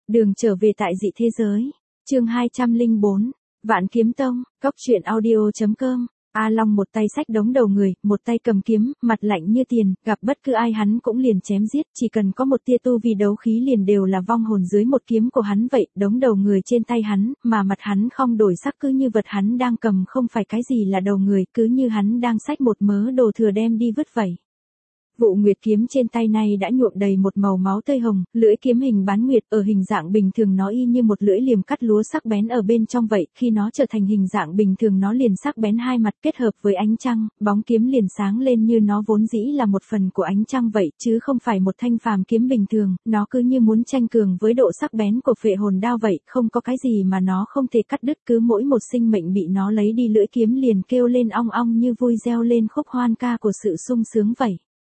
Đường trở về tại dị thế giới. Chương 204. Vạn Kiếm Tông. Cóc truyện audio.com. A Long một tay xách đống đầu người, một tay cầm kiếm, mặt lạnh như tiền, gặp bất cứ ai hắn cũng liền chém giết, chỉ cần có một tia tu vi đấu khí liền đều là vong hồn dưới một kiếm của hắn vậy, đống đầu người trên tay hắn, mà mặt hắn không đổi sắc cứ như vật hắn đang cầm không phải cái gì là đầu người, cứ như hắn đang xách một mớ đồ thừa đem đi vứt vậy. Vụ nguyệt kiếm trên tay này đã nhuộm đầy một màu máu tươi hồng, lưỡi kiếm hình bán nguyệt ở hình dạng bình thường nó y như một lưỡi liềm cắt lúa sắc bén ở bên trong vậy, khi nó trở thành hình dạng bình thường nó liền sắc bén hai mặt kết hợp với ánh trăng, bóng kiếm liền sáng lên như nó vốn dĩ là một phần của ánh trăng vậy, chứ không phải một thanh phàm kiếm bình thường, nó cứ như muốn tranh cường với độ sắc bén của phệ hồn đao vậy, không có cái gì mà nó không thể cắt đứt, cứ mỗi một sinh mệnh bị nó lấy đi lưỡi kiếm liền kêu lên ong ong như vui reo lên khúc hoan ca của sự sung sướng vậy.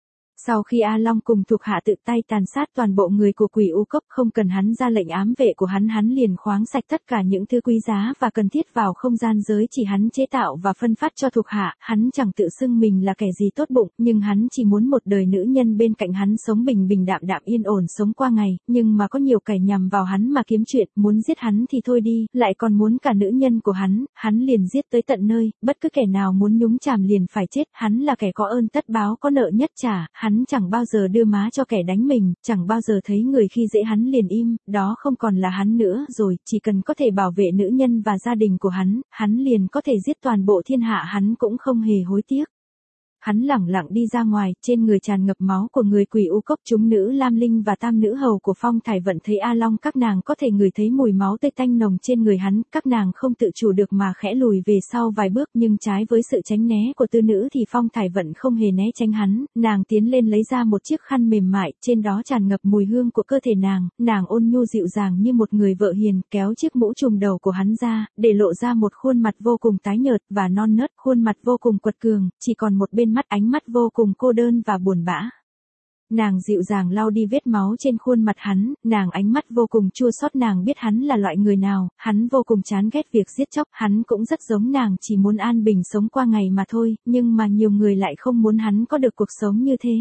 Sau khi A Long cùng thuộc hạ tự tay tàn sát toàn bộ người của Quỷ U Cốc, không cần hắn ra lệnh ám vệ của hắn liền khoáng sạch tất cả những thứ quý giá và cần thiết vào không gian giới chỉ hắn chế tạo và phân phát cho thuộc hạ, hắn chẳng tự xưng mình là kẻ gì tốt bụng, nhưng hắn chỉ muốn một đời nữ nhân bên cạnh hắn sống bình bình đạm đạm yên ổn sống qua ngày, nhưng mà có nhiều kẻ nhằm vào hắn mà kiếm chuyện, muốn giết hắn thì thôi đi, lại còn muốn cả nữ nhân của hắn liền giết tới tận nơi, bất cứ kẻ nào muốn nhúng chàm liền phải chết, hắn là kẻ có ơn tất báo có nợ nhất trả, hắn chẳng bao giờ đưa má cho kẻ đánh mình, chẳng bao giờ thấy người khi dễ hắn liền im, đó không còn là hắn nữa rồi, chỉ cần có thể bảo vệ nữ nhân và gia đình của hắn liền có thể giết toàn bộ thiên hạ hắn cũng không hề hối tiếc. Hắn lẳng lặng đi ra ngoài, trên người tràn ngập máu của người Quỷ U Cốc, chúng nữ Lam Linh và tam nữ hầu của Phong Thải Vận thấy A Long các nàng có thể ngửi thấy mùi máu tươi tanh nồng trên người hắn, các nàng không tự chủ được mà khẽ lùi về sau vài bước, nhưng trái với sự tránh né của tư nữ thì Phong Thải Vận không hề né tránh hắn, nàng tiến lên lấy ra một chiếc khăn mềm mại, trên đó tràn ngập mùi hương của cơ thể nàng ôn nhu dịu dàng như một người vợ hiền, kéo chiếc mũ trùm đầu của hắn ra, để lộ ra một khuôn mặt vô cùng tái nhợt và non nớt, khuôn mặt vô cùng quật cường, chỉ còn một bên mắt ánh mắt vô cùng cô đơn và buồn bã. Nàng dịu dàng lau đi vết máu trên khuôn mặt hắn, nàng ánh mắt vô cùng chua xót, nàng biết hắn là loại người nào, hắn vô cùng chán ghét việc giết chóc, hắn cũng rất giống nàng, chỉ muốn an bình sống qua ngày mà thôi, nhưng mà nhiều người lại không muốn hắn có được cuộc sống như thế.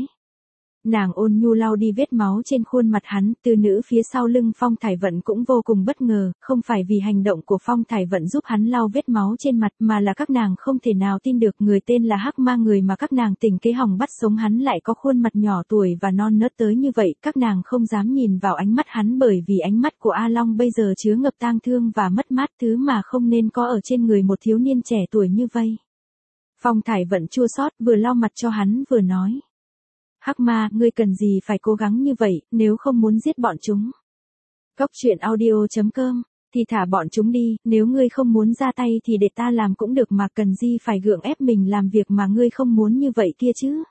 Nàng ôn nhu lau đi vết máu trên khuôn mặt hắn, tư nữ phía sau lưng Phong Thải Vận cũng vô cùng bất ngờ, không phải vì hành động của Phong Thải Vận giúp hắn lau vết máu trên mặt mà là các nàng không thể nào tin được người tên là Hắc Ma, người mà các nàng tình kế hòng bắt sống hắn lại có khuôn mặt nhỏ tuổi và non nớt tới như vậy, các nàng không dám nhìn vào ánh mắt hắn bởi vì ánh mắt của A Long bây giờ chứa ngập tang thương và mất mát, thứ mà không nên có ở trên người một thiếu niên trẻ tuổi như vậy. Phong Thải Vận chua xót vừa lau mặt cho hắn vừa nói. Hắc Ma, ngươi cần gì phải cố gắng như vậy, nếu không muốn giết bọn chúng. Cóc truyện audio.com, thì thả bọn chúng đi, nếu ngươi không muốn ra tay thì để ta làm cũng được mà cần gì phải gượng ép mình làm việc mà ngươi không muốn như vậy kia chứ.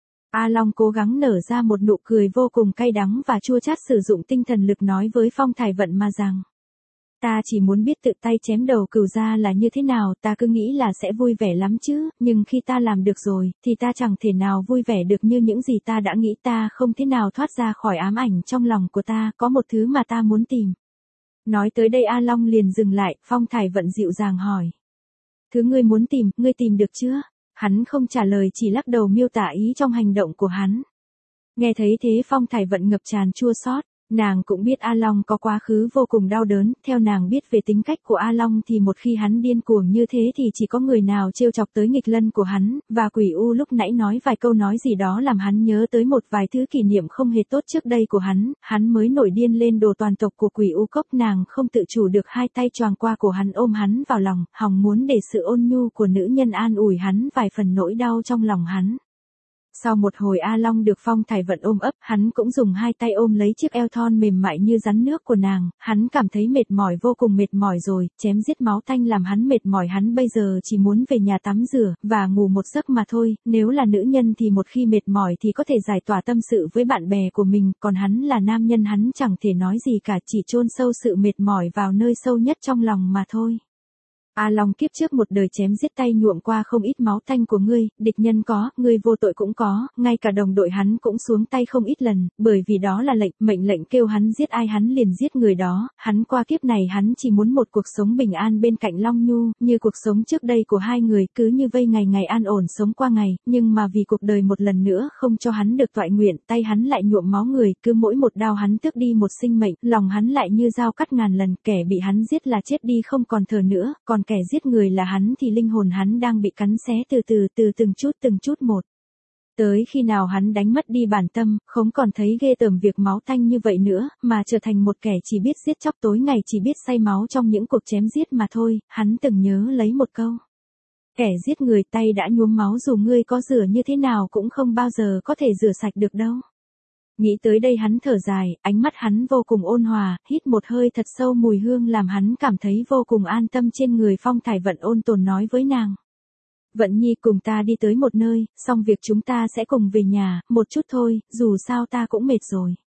A Long cố gắng nở ra một nụ cười vô cùng cay đắng và chua chát, sử dụng tinh thần lực nói với Phong Thải Vận mà rằng. Ta chỉ muốn biết tự tay chém đầu cừu ra là như thế nào, ta cứ nghĩ là sẽ vui vẻ lắm chứ, nhưng khi ta làm được rồi, thì ta chẳng thể nào vui vẻ được như những gì ta đã nghĩ, ta không thể nào thoát ra khỏi ám ảnh trong lòng của ta, có một thứ mà ta muốn tìm. Nói tới đây A Long liền dừng lại, Phong Thải Vận dịu dàng hỏi. Thứ ngươi muốn tìm, ngươi tìm được chưa? Hắn không trả lời, chỉ lắc đầu miêu tả ý trong hành động của hắn. Nghe thấy thế Phong Thải Vận ngập tràn chua xót. Nàng cũng biết A Long có quá khứ vô cùng đau đớn, theo nàng biết về tính cách của A Long thì một khi hắn điên cuồng như thế thì chỉ có người nào trêu chọc tới nghịch lân của hắn, và Quỷ U lúc nãy nói vài câu nói gì đó làm hắn nhớ tới một vài thứ kỷ niệm không hề tốt trước đây của hắn mới nổi điên lên đồ toàn tộc của Quỷ U Cốc, nàng không tự chủ được hai tay choàng qua cổ hắn ôm hắn vào lòng, hòng muốn để sự ôn nhu của nữ nhân an ủi hắn vài phần nỗi đau trong lòng hắn. Sau một hồi A Long được Phong Thải Vận ôm ấp, hắn cũng dùng hai tay ôm lấy chiếc eo thon mềm mại như rắn nước của nàng, hắn cảm thấy mệt mỏi, vô cùng mệt mỏi rồi, chém giết máu tanh làm hắn mệt mỏi, hắn bây giờ chỉ muốn về nhà tắm rửa, và ngủ một giấc mà thôi, nếu là nữ nhân thì một khi mệt mỏi thì có thể giải tỏa tâm sự với bạn bè của mình, còn hắn là nam nhân hắn chẳng thể nói gì cả, chỉ chôn sâu sự mệt mỏi vào nơi sâu nhất trong lòng mà thôi. A Long kiếp trước một đời chém giết tay nhuộm qua không ít máu tanh của ngươi, địch nhân có, ngươi vô tội cũng có, ngay cả đồng đội hắn cũng xuống tay không ít lần, bởi vì đó là mệnh lệnh kêu hắn giết ai hắn liền giết người đó, hắn qua kiếp này hắn chỉ muốn một cuộc sống bình an bên cạnh Long Nhu, như cuộc sống trước đây của hai người, cứ như vây ngày ngày an ổn sống qua ngày, nhưng mà vì cuộc đời một lần nữa không cho hắn được toại nguyện, tay hắn lại nhuộm máu người, cứ mỗi một đao hắn tước đi một sinh mệnh, lòng hắn lại như dao cắt ngàn lần, kẻ bị hắn giết là chết đi không còn thở nữa, còn kẻ giết người là hắn thì linh hồn hắn đang bị cắn xé từ từng chút một. Tới khi nào hắn đánh mất đi bản tâm, không còn thấy ghê tởm việc máu tanh như vậy nữa, mà trở thành một kẻ chỉ biết giết chóc tối ngày chỉ biết say máu trong những cuộc chém giết mà thôi, hắn từng nhớ lấy một câu. Kẻ giết người tay đã nhuốm máu dù ngươi có rửa như thế nào cũng không bao giờ có thể rửa sạch được đâu. Nghĩ tới đây hắn thở dài, ánh mắt hắn vô cùng ôn hòa, hít một hơi thật sâu mùi hương làm hắn cảm thấy vô cùng an tâm trên người. Phong Thải Vận ôn tồn nói với nàng. Vận Nhi cùng ta đi tới một nơi, xong việc chúng ta sẽ cùng về nhà, một chút thôi, dù sao ta cũng mệt rồi.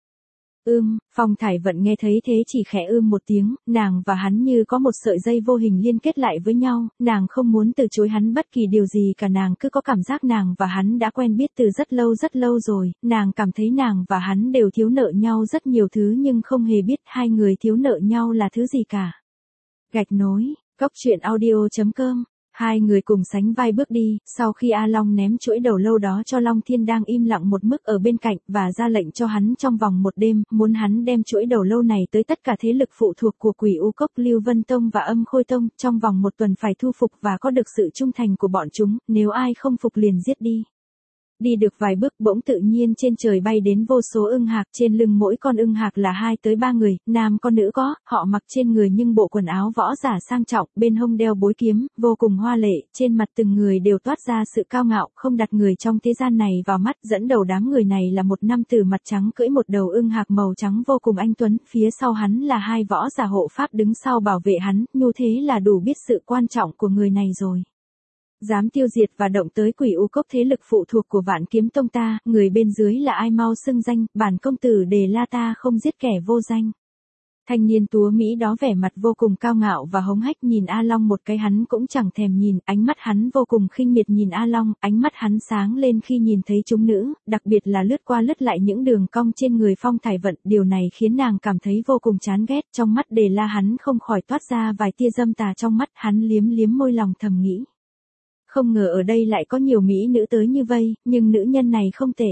Phong Thải Vận nghe thấy thế chỉ khẽ một tiếng, nàng và hắn như có một sợi dây vô hình liên kết lại với nhau, nàng không muốn từ chối hắn bất kỳ điều gì cả, nàng cứ có cảm giác nàng và hắn đã quen biết từ rất lâu rồi, nàng cảm thấy nàng và hắn đều thiếu nợ nhau rất nhiều thứ nhưng không hề biết hai người thiếu nợ nhau là thứ gì cả. Gạch nối, Cốc Truyện Audio.com. Hai người cùng sánh vai bước đi, sau khi A Long ném chuỗi đầu lâu đó cho Long Thiên đang im lặng một mức ở bên cạnh và ra lệnh cho hắn trong vòng một đêm, muốn hắn đem chuỗi đầu lâu này tới tất cả thế lực phụ thuộc của Quỷ U Cốc, Lưu Vân Tông và Âm Khôi Tông, trong vòng một tuần phải thu phục và có được sự trung thành của bọn chúng, nếu ai không phục liền giết đi. Đi được vài bước bỗng tự nhiên trên trời bay đến vô số ưng hạc, trên lưng mỗi con ưng hạc là 2 tới 3 người, nam con nữ có, họ mặc trên người nhưng bộ quần áo võ giả sang trọng, bên hông đeo bối kiếm, vô cùng hoa lệ, trên mặt từng người đều toát ra sự cao ngạo, không đặt người trong thế gian này vào mắt, dẫn đầu đám người này là một nam tử mặt trắng cưỡi một đầu ưng hạc màu trắng vô cùng anh tuấn, phía sau hắn là 2 võ giả hộ pháp đứng sau bảo vệ hắn, như thế là đủ biết sự quan trọng của người này rồi. Dám tiêu diệt và động tới Quỷ U Cốc thế lực phụ thuộc của Vạn Kiếm Tông ta, người bên dưới là ai mau xưng danh, bản công tử Đề La ta không giết kẻ vô danh. Thanh niên túa Mỹ đó vẻ mặt vô cùng cao ngạo và hống hách nhìn A Long một cái hắn cũng chẳng thèm nhìn, ánh mắt hắn vô cùng khinh miệt nhìn A Long, ánh mắt hắn sáng lên khi nhìn thấy chúng nữ, đặc biệt là lướt qua lướt lại những đường cong trên người Phong Thải Vận, điều này khiến nàng cảm thấy vô cùng chán ghét, trong mắt Đề La hắn không khỏi toát ra vài tia dâm tà trong mắt, hắn liếm môi lòng thầm nghĩ. Không ngờ ở đây lại có nhiều mỹ nữ tới như vây, nhưng nữ nhân này không tệ.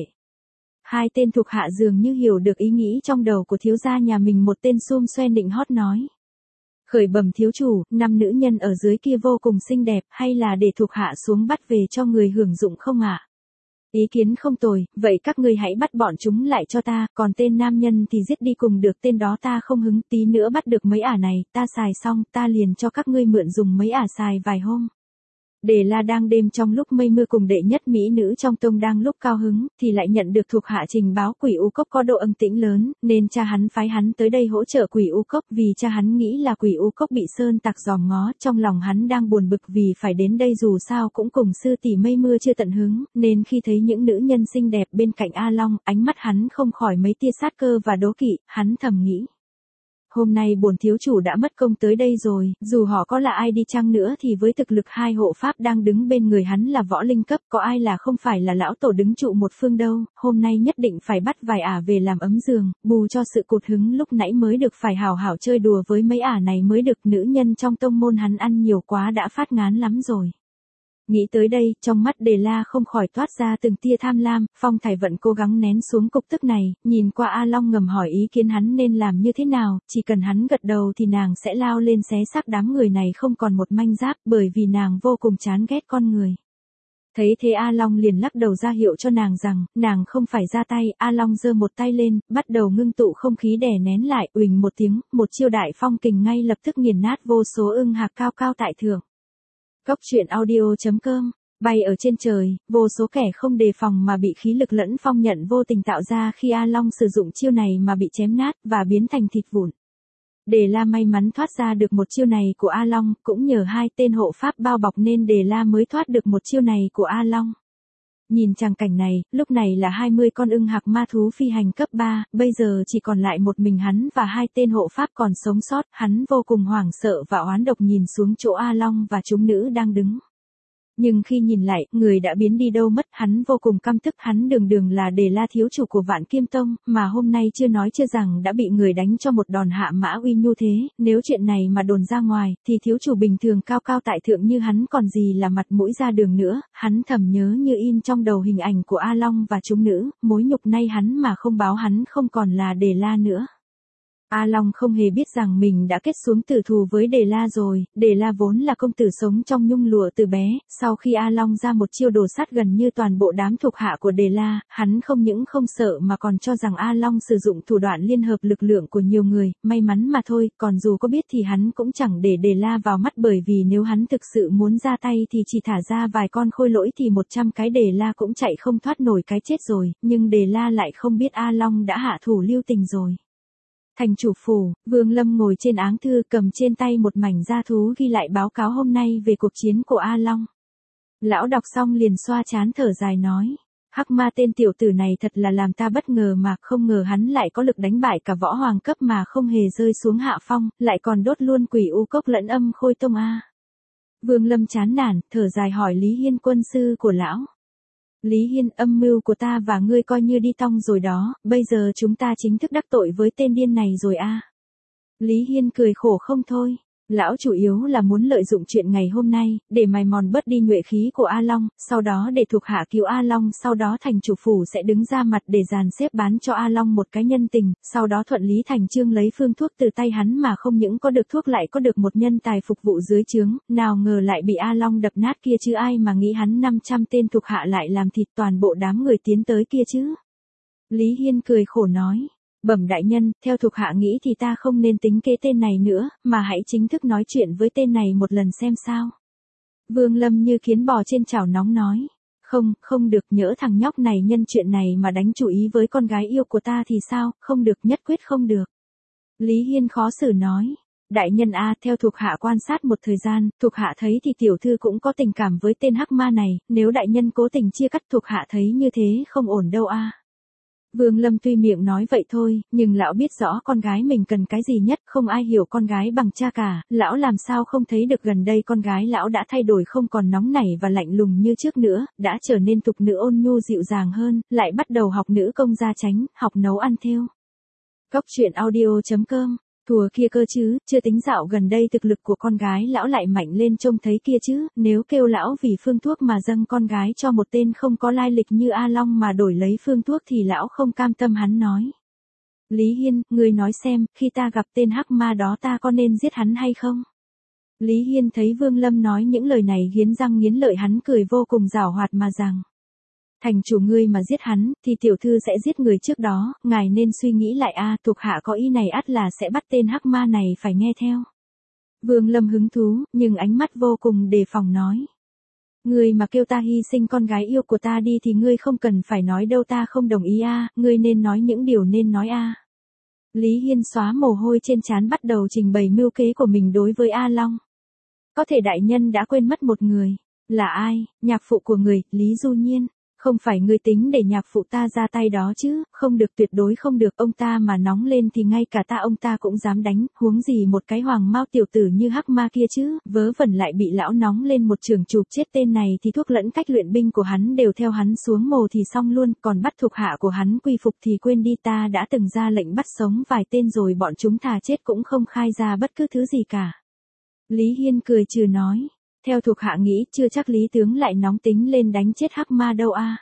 2 tên thuộc hạ dường như hiểu được ý nghĩ trong đầu của thiếu gia nhà mình, một tên xum xoe nịnh hót nói. Khởi bẩm thiếu chủ, 5 nữ nhân ở dưới kia vô cùng xinh đẹp, hay là để thuộc hạ xuống bắt về cho người hưởng dụng không ạ? Ý kiến không tồi, vậy các ngươi hãy bắt bọn chúng lại cho ta, còn tên nam nhân thì giết đi cùng được, tên đó ta không hứng, tí nữa bắt được mấy ả này, ta xài xong, ta liền cho các ngươi mượn dùng mấy ả xài vài hôm. Đề La đang đêm trong lúc mây mưa cùng đệ nhất mỹ nữ trong tông đang lúc cao hứng, thì lại nhận được thuộc hạ trình báo Quỷ U Cốc có độ âm tĩnh lớn, nên cha hắn phái hắn tới đây hỗ trợ Quỷ U Cốc, vì cha hắn nghĩ là Quỷ U Cốc bị sơn tặc dòm ngó, trong lòng hắn đang buồn bực vì phải đến đây dù sao cũng cùng sư tỷ mây mưa chưa tận hứng, nên khi thấy những nữ nhân xinh đẹp bên cạnh A Long, ánh mắt hắn không khỏi mấy tia sát cơ và đố kỵ, hắn thầm nghĩ. Hôm nay bổn thiếu chủ đã mất công tới đây rồi, dù họ có là ai đi chăng nữa thì với thực lực 2 hộ pháp đang đứng bên người hắn là võ linh cấp, có ai là không phải là lão tổ đứng trụ một phương đâu, hôm nay nhất định phải bắt vài ả về làm ấm giường, bù cho sự cụt hứng lúc nãy mới được, phải hào hảo chơi đùa với mấy ả này mới được, nữ nhân trong tông môn hắn ăn nhiều quá đã phát ngán lắm rồi. Nghĩ tới đây, trong mắt Đề La không khỏi toát ra từng tia tham lam, Phong Thải Vận cố gắng nén xuống cục tức này, nhìn qua A Long ngầm hỏi ý kiến hắn nên làm như thế nào, chỉ cần hắn gật đầu thì nàng sẽ lao lên xé xác đám người này không còn một manh giáp, bởi vì nàng vô cùng chán ghét con người. Thấy thế A Long liền lắc đầu ra hiệu cho nàng rằng, nàng không phải ra tay, A Long giơ một tay lên, bắt đầu ngưng tụ không khí đè nén lại, uỳnh một tiếng, một chiêu đại phong kình ngay lập tức nghiền nát vô số ưng hạc cao cao tại thượng. Cốc Truyện Audio.com. Bay ở trên trời, vô số kẻ không đề phòng mà bị khí lực lẫn phong nhận vô tình tạo ra khi A Long sử dụng chiêu này mà bị chém nát và biến thành thịt vụn. Đề La may mắn thoát ra được một chiêu này của A Long, cũng nhờ 2 tên hộ pháp bao bọc nên Đề La mới thoát được một chiêu này của A Long. Nhìn tràng cảnh này, lúc này là 20 con ưng hạc ma thú phi hành cấp 3, bây giờ chỉ còn lại một mình hắn và 2 tên hộ pháp còn sống sót, hắn vô cùng hoảng sợ và oán độc nhìn xuống chỗ A Long và chúng nữ đang đứng. Nhưng khi nhìn lại, người đã biến đi đâu mất, hắn vô cùng căm tức, hắn đường là Đề La thiếu chủ của Vạn Kim Tông, mà hôm nay chưa nói chưa rằng đã bị người đánh cho một đòn hạ mã uy nhu thế, nếu chuyện này mà đồn ra ngoài, thì thiếu chủ bình thường cao cao tại thượng như hắn còn gì là mặt mũi ra đường nữa, hắn thầm nhớ như in trong đầu hình ảnh của A Long và chúng nữ, mối nhục nay hắn mà không báo hắn không còn là Đề La nữa. A Long không hề biết rằng mình đã kết xuống tử thù với Đề La rồi, Đề La vốn là công tử sống trong nhung lụa từ bé, sau khi A Long ra một chiêu đồ sát gần như toàn bộ đám thuộc hạ của Đề La, hắn không những không sợ mà còn cho rằng A Long sử dụng thủ đoạn liên hợp lực lượng của nhiều người, may mắn mà thôi, còn dù có biết thì hắn cũng chẳng để Đề La vào mắt bởi vì nếu hắn thực sự muốn ra tay thì chỉ thả ra vài con khôi lỗi thì 100 cái Đề La cũng chạy không thoát nổi cái chết rồi, nhưng Đề La lại không biết A Long đã hạ thủ lưu tình rồi. Thành chủ phủ, Vương Lâm ngồi trên áng thư cầm trên tay một mảnh da thú ghi lại báo cáo hôm nay về cuộc chiến của A Long. Lão đọc xong liền xoa trán thở dài nói. Hắc ma tên tiểu tử này thật là làm ta bất ngờ mà không ngờ hắn lại có lực đánh bại cả võ hoàng cấp mà không hề rơi xuống hạ phong, lại còn đốt luôn Quỷ U Cốc lẫn Âm Khôi Tông A. Vương Lâm chán nản, thở dài hỏi Lý Hiên quân sư của lão. Lý Hiên, âm mưu của ta và ngươi coi như đi tong rồi đó, bây giờ chúng ta chính thức đắc tội với tên điên này rồi a. Lý Hiên cười khổ không thôi. Lão chủ yếu là muốn lợi dụng chuyện ngày hôm nay, để mài mòn bớt đi nhuệ khí của A Long, sau đó để thuộc hạ cứu A Long, sau đó thành chủ phủ sẽ đứng ra mặt để dàn xếp bán cho A Long một cái nhân tình, sau đó thuận lý thành chương lấy phương thuốc từ tay hắn mà không những có được thuốc lại có được một nhân tài phục vụ dưới trướng, nào ngờ lại bị A Long đập nát kia chứ ai mà nghĩ hắn 500 tên thuộc hạ lại làm thịt toàn bộ đám người tiến tới kia chứ. Lý Hiên cười khổ nói. Bẩm đại nhân, theo thuộc hạ nghĩ thì ta không nên tính kế tên này nữa, mà hãy chính thức nói chuyện với tên này một lần xem sao. Vương Lâm như kiến bò trên chảo nóng nói. Không được, nhỡ thằng nhóc này nhân chuyện này mà đánh chủ ý với con gái yêu của ta thì sao, không được, nhất quyết không được. Lý Hiên khó xử nói. Đại nhân a, theo thuộc hạ quan sát một thời gian, thuộc hạ thấy thì tiểu thư cũng có tình cảm với tên hắc ma này, nếu đại nhân cố tình chia cắt thuộc hạ thấy như thế không ổn đâu a. Vương Lâm tuy miệng nói vậy thôi, nhưng lão biết rõ con gái mình cần cái gì nhất, không ai hiểu con gái bằng cha cả, lão làm sao không thấy được gần đây con gái lão đã thay đổi không còn nóng nảy và lạnh lùng như trước nữa, đã trở nên tục nữ ôn nhu dịu dàng hơn, lại bắt đầu học nữ công gia chánh, học nấu ăn thêu. Cóc truyện audio.com. Thùa kia cơ chứ, chưa tính dạo gần đây thực lực của con gái lão lại mạnh lên trông thấy kia chứ, nếu kêu lão vì phương thuốc mà dâng con gái cho một tên không có lai lịch như A Long mà đổi lấy phương thuốc thì lão không cam tâm hắn nói. Lý Hiên, ngươi nói xem, khi ta gặp tên hắc ma đó ta có nên giết hắn hay không? Lý Hiên thấy Vương Lâm nói những lời này nghiến răng nghiến lợi hắn cười vô cùng giảo hoạt mà rằng. Thành chủ ngươi mà giết hắn, thì tiểu thư sẽ giết người trước đó, ngài nên suy nghĩ lại a, thuộc hạ có ý này ắt là sẽ bắt tên hắc ma này phải nghe theo. Vương Lâm hứng thú, nhưng ánh mắt vô cùng đề phòng nói. Ngươi mà kêu ta hy sinh con gái yêu của ta đi thì ngươi không cần phải nói đâu, ta không đồng ý a, ngươi nên nói những điều nên nói a. Lý Hiên xóa mồ hôi trên trán bắt đầu trình bày mưu kế của mình đối với A Long. Có thể đại nhân đã quên mất một người. Là ai? Nhạc phụ của người, Lý Du Nhiên. Không phải ngươi tính để nhạc phụ ta ra tay đó chứ, không được, tuyệt đối không được, ông ta mà nóng lên thì ngay cả ông ta cũng dám đánh, huống gì một cái hoàng mao tiểu tử như hắc ma kia chứ, vớ vẩn lại bị lão nóng lên một trường chụp chết tên này thì thuốc lẫn cách luyện binh của hắn đều theo hắn xuống mồ thì xong luôn, còn bắt thuộc hạ của hắn quy phục thì quên đi, ta đã từng ra lệnh bắt sống vài tên rồi bọn chúng thà chết cũng không khai ra bất cứ thứ gì cả. Lý Hiên cười trừ nói. Theo thuộc hạ nghĩ chưa chắc Lý tướng lại nóng tính lên đánh chết hắc ma đâu a.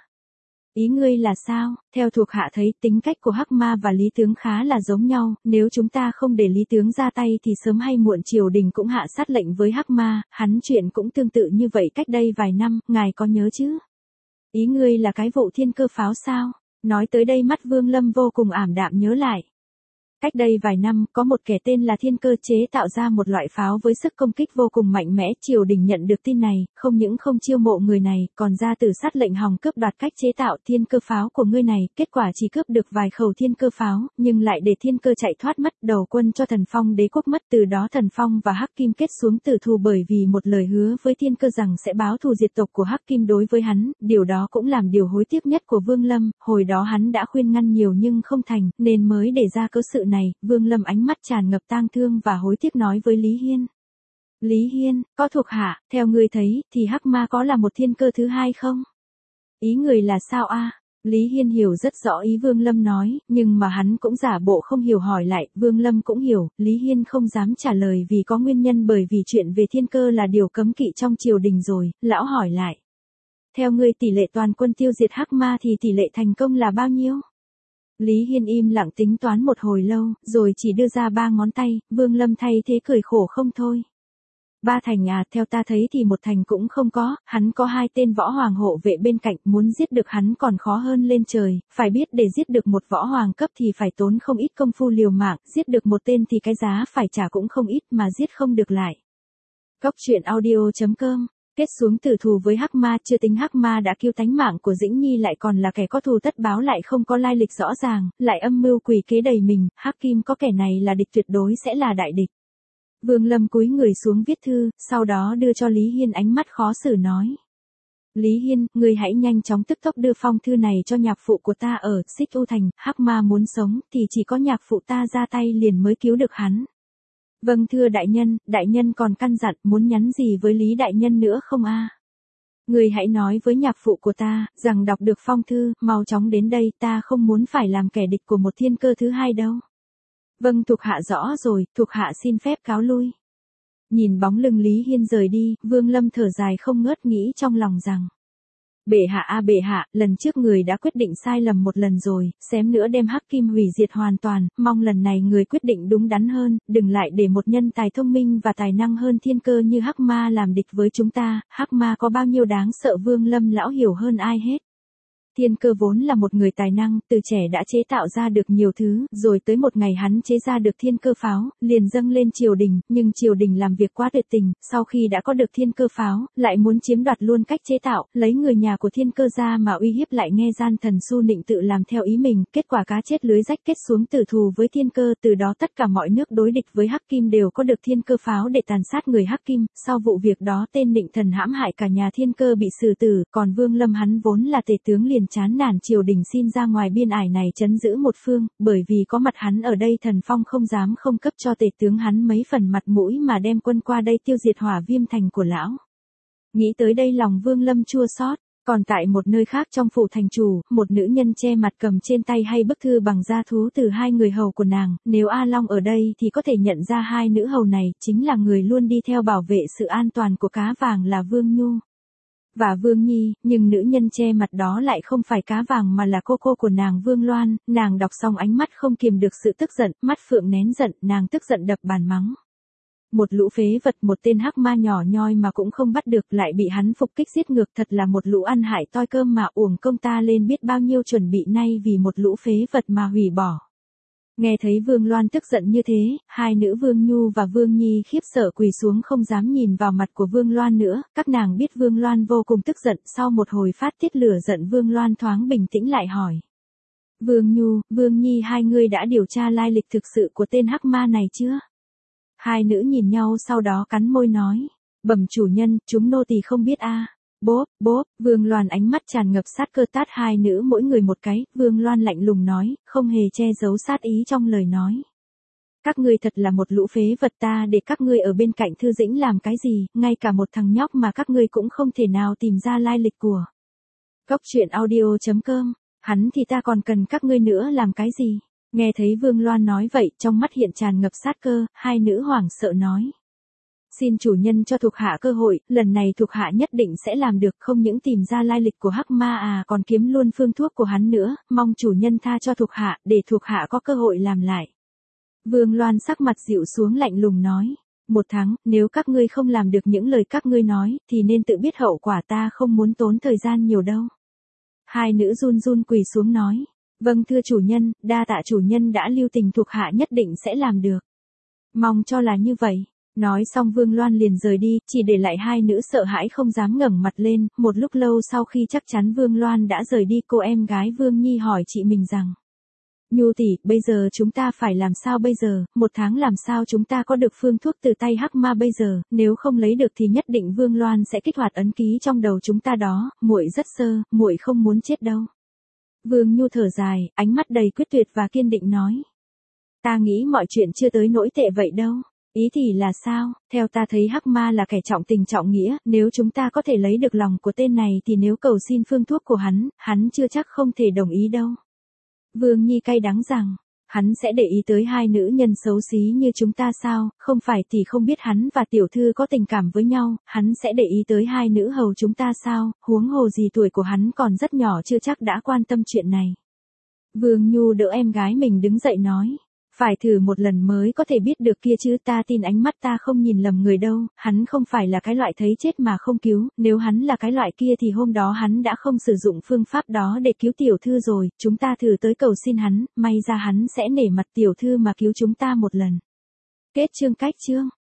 Ý ngươi là sao? Theo thuộc hạ thấy tính cách của hắc ma và Lý tướng khá là giống nhau, nếu chúng ta không để Lý tướng ra tay thì sớm hay muộn triều đình cũng hạ sát lệnh với hắc ma, hắn chuyện cũng tương tự như vậy cách đây vài năm, ngài có nhớ chứ? Ý ngươi là cái vụ thiên cơ pháo sao? Nói tới đây mắt Vương Lâm vô cùng ảm đạm nhớ lại. Cách đây vài năm, có một kẻ tên là Thiên Cơ chế tạo ra một loại pháo với sức công kích vô cùng mạnh mẽ. Triều đình nhận được tin này, không những không chiêu mộ người này, còn ra từ sát lệnh hòng cướp đoạt cách chế tạo thiên cơ pháo của ngươi này. Kết quả chỉ cướp được vài khẩu thiên cơ pháo, nhưng lại để Thiên Cơ chạy thoát mất, đầu quân cho Thần Phong đế quốc mất. Từ đó Thần Phong và Hắc Kim kết xuống tử thù bởi vì một lời hứa với Thiên Cơ rằng sẽ báo thù diệt tộc của Hắc Kim đối với hắn. Điều đó cũng làm điều hối tiếc nhất của Vương Lâm. Hồi đó hắn đã khuyên ngăn nhiều nhưng không thành, nên mới để ra cớ sự này. Vương Lâm ánh mắt tràn ngập tang thương và hối tiếc nói với Lý Hiên. Lý Hiên, có thuộc hạ, theo ngươi thấy, thì Hắc Ma có là một thiên cơ thứ hai không? Ý người là sao a? Lý Hiên hiểu rất rõ ý Vương Lâm nói, nhưng mà hắn cũng giả bộ không hiểu hỏi lại. Vương Lâm cũng hiểu, Lý Hiên không dám trả lời vì có nguyên nhân, bởi vì chuyện về thiên cơ là điều cấm kỵ trong triều đình rồi. Lão hỏi lại. Theo ngươi tỷ lệ toàn quân tiêu diệt Hắc Ma thì tỷ lệ thành công là bao nhiêu? Lý Hiên im lặng tính toán một hồi lâu, rồi chỉ đưa ra 3 ngón tay. Vương Lâm thay thế cười khổ không thôi. 3 thành à? Theo ta thấy thì 1 thành cũng không có. Hắn có 2 tên võ hoàng hộ vệ bên cạnh, muốn giết được hắn còn khó hơn lên trời. Phải biết để giết được một võ hoàng cấp thì phải tốn không ít công phu liều mạng, giết được một tên thì cái giá phải trả cũng không ít, mà giết không được lại. Cốc truyện audio.com. Kết xuống tử thù với Hắc Ma, chưa tính Hắc Ma đã cứu tánh mạng của Dĩnh Nhi lại còn là kẻ có thù tất báo, lại không có lai lịch rõ ràng, lại âm mưu quỷ kế đầy mình. Hắc Kim có kẻ này là địch, tuyệt đối sẽ là đại địch. Vương Lâm cúi người xuống viết thư, sau đó đưa cho Lý Hiên, ánh mắt khó xử nói. Lý Hiên, ngươi hãy nhanh chóng tức tốc đưa phong thư này cho nhạc phụ của ta ở Xích U Thành. Hắc Ma muốn sống thì chỉ có nhạc phụ ta ra tay liền mới cứu được hắn. Vâng thưa đại nhân còn căn dặn muốn nhắn gì với Lý đại nhân nữa không a? Người hãy nói với nhạc phụ của ta, rằng đọc được phong thư, mau chóng đến đây, ta không muốn phải làm kẻ địch của một thiên cơ thứ hai đâu. Vâng thuộc hạ rõ rồi, thuộc hạ xin phép cáo lui. Nhìn bóng lưng Lý Hiên rời đi, Vương Lâm thở dài không ngớt, nghĩ trong lòng rằng. Bệ hạ, lần trước người đã quyết định sai lầm một lần rồi, xém nữa đem Hắc Kim hủy diệt hoàn toàn, mong lần này người quyết định đúng đắn hơn, đừng lại để một nhân tài thông minh và tài năng hơn thiên cơ như Hắc Ma làm địch với chúng ta. Hắc Ma có bao nhiêu đáng sợ Vương Lâm lão hiểu hơn ai hết. Thiên Cơ vốn là một người tài năng, từ trẻ đã chế tạo ra được nhiều thứ, rồi tới một ngày hắn chế ra được thiên cơ pháo, liền dâng lên triều đình, nhưng triều đình làm việc quá tuyệt tình, sau khi đã có được thiên cơ pháo, lại muốn chiếm đoạt luôn cách chế tạo, lấy người nhà của thiên cơ ra mà uy hiếp, lại nghe gian thần Su Nịnh tự làm theo ý mình, kết quả cá chết lưới rách, kết xuống tử thù với thiên cơ. Từ đó tất cả mọi nước đối địch với Hắc Kim đều có được thiên cơ pháo để tàn sát người Hắc Kim. Sau vụ việc đó tên Nịnh thần hãm hại cả nhà thiên cơ bị xử tử, còn Vương Lâm hắn vốn là tể tướng liền chán nản triều đình xin ra ngoài biên ải này trấn giữ một phương, bởi vì có mặt hắn ở đây Thần Phong không dám không cấp cho tể tướng hắn mấy phần mặt mũi mà đem quân qua đây tiêu diệt Hỏa Viêm thành của lão. Nghĩ tới đây lòng Vương Lâm chua xót. Còn tại một nơi khác trong phủ thành chủ, một nữ nhân che mặt cầm trên tay hay bức thư bằng da thú từ 2 người hầu của nàng. Nếu A Long ở đây thì có thể nhận ra 2 nữ hầu này chính là người luôn đi theo bảo vệ sự an toàn của Cá Vàng là Vương Nhu và Vương Nhi, nhưng nữ nhân che mặt đó lại không phải Cá Vàng mà là cô của nàng Vương Loan. Nàng đọc xong ánh mắt không kiềm được sự tức giận, mắt phượng nén giận, nàng tức giận đập bàn mắng. Một lũ phế vật, một tên Hắc Ma nhỏ nhoi mà cũng không bắt được, lại bị hắn phục kích giết ngược, thật là một lũ ăn hại toi cơm mà uổng công ta lên biết bao nhiêu chuẩn bị, nay vì một lũ phế vật mà hủy bỏ. Nghe thấy Vương Loan tức giận như thế, 2 nữ Vương Nhu và Vương Nhi khiếp sợ quỳ xuống không dám nhìn vào mặt của Vương Loan nữa. Các nàng biết Vương Loan vô cùng tức giận, sau một hồi phát tiết lửa giận Vương Loan thoáng bình tĩnh lại hỏi. Vương Nhu, Vương Nhi, 2 người đã điều tra lai lịch thực sự của tên Hắc Ma này chưa? 2 nữ nhìn nhau sau đó cắn môi nói. Bẩm chủ nhân, chúng nô tỳ không biết a. Bốp, Vương Loan ánh mắt tràn ngập sát cơ tát 2 nữ mỗi người một cái. Vương Loan lạnh lùng nói, không hề che giấu sát ý trong lời nói. Các ngươi thật là một lũ phế vật, ta để các ngươi ở bên cạnh Thư Dĩnh làm cái gì, ngay cả một thằng nhóc mà các ngươi cũng không thể nào tìm ra lai lịch của. Cốc truyện audio.com, hắn thì ta còn cần các ngươi nữa làm cái gì? Nghe thấy Vương Loan nói vậy, trong mắt hiện tràn ngập sát cơ, 2 nữ hoảng sợ nói. Xin chủ nhân cho thuộc hạ cơ hội, lần này thuộc hạ nhất định sẽ làm được, không những tìm ra lai lịch của Hắc Ma còn kiếm luôn phương thuốc của hắn nữa, mong chủ nhân tha cho thuộc hạ, để thuộc hạ có cơ hội làm lại. Vương Loan sắc mặt dịu xuống lạnh lùng nói. 1 tháng, nếu các ngươi không làm được những lời các ngươi nói, thì nên tự biết hậu quả, ta không muốn tốn thời gian nhiều đâu. 2 nữ run run quỳ xuống nói. Vâng thưa chủ nhân, đa tạ chủ nhân đã lưu tình, thuộc hạ nhất định sẽ làm được. Mong cho là như vậy. Nói xong Vương Loan liền rời đi, chỉ để lại hai nữ sợ hãi không dám ngẩng mặt lên. Một lúc lâu sau khi chắc chắn Vương Loan đã rời đi, cô em gái Vương Nhi hỏi chị mình rằng: Nhu tỷ, bây giờ chúng ta phải làm sao bây giờ, 1 tháng làm sao chúng ta có được phương thuốc từ tay hắc ma bây giờ, nếu không lấy được thì nhất định Vương Loan sẽ kích hoạt ấn ký trong đầu chúng ta đó, muội rất sơ, muội không muốn chết đâu. Vương Nhu thở dài, ánh mắt đầy quyết tuyệt và kiên định nói: Ta nghĩ mọi chuyện chưa tới nỗi tệ vậy đâu. Ý thì là sao, theo ta thấy hắc ma là kẻ trọng tình trọng nghĩa, nếu chúng ta có thể lấy được lòng của tên này thì nếu cầu xin phương thuốc của hắn chưa chắc không thể đồng ý đâu. Vương Nhi cay đắng rằng, hắn sẽ để ý tới hai nữ nhân xấu xí như chúng ta sao, không phải thì không biết hắn và tiểu thư có tình cảm với nhau, hắn sẽ để ý tới hai nữ hầu chúng ta sao, huống hồ gì tuổi của hắn còn rất nhỏ chưa chắc đã quan tâm chuyện này. Vương Nhu đỡ em gái mình đứng dậy nói, phải thử một lần mới có thể biết được kia chứ, ta tin ánh mắt ta không nhìn lầm người đâu, hắn không phải là cái loại thấy chết mà không cứu, nếu hắn là cái loại kia thì hôm đó hắn đã không sử dụng phương pháp đó để cứu tiểu thư rồi, chúng ta thử tới cầu xin hắn, may ra hắn sẽ nể mặt tiểu thư mà cứu chúng ta một lần. Kết chương.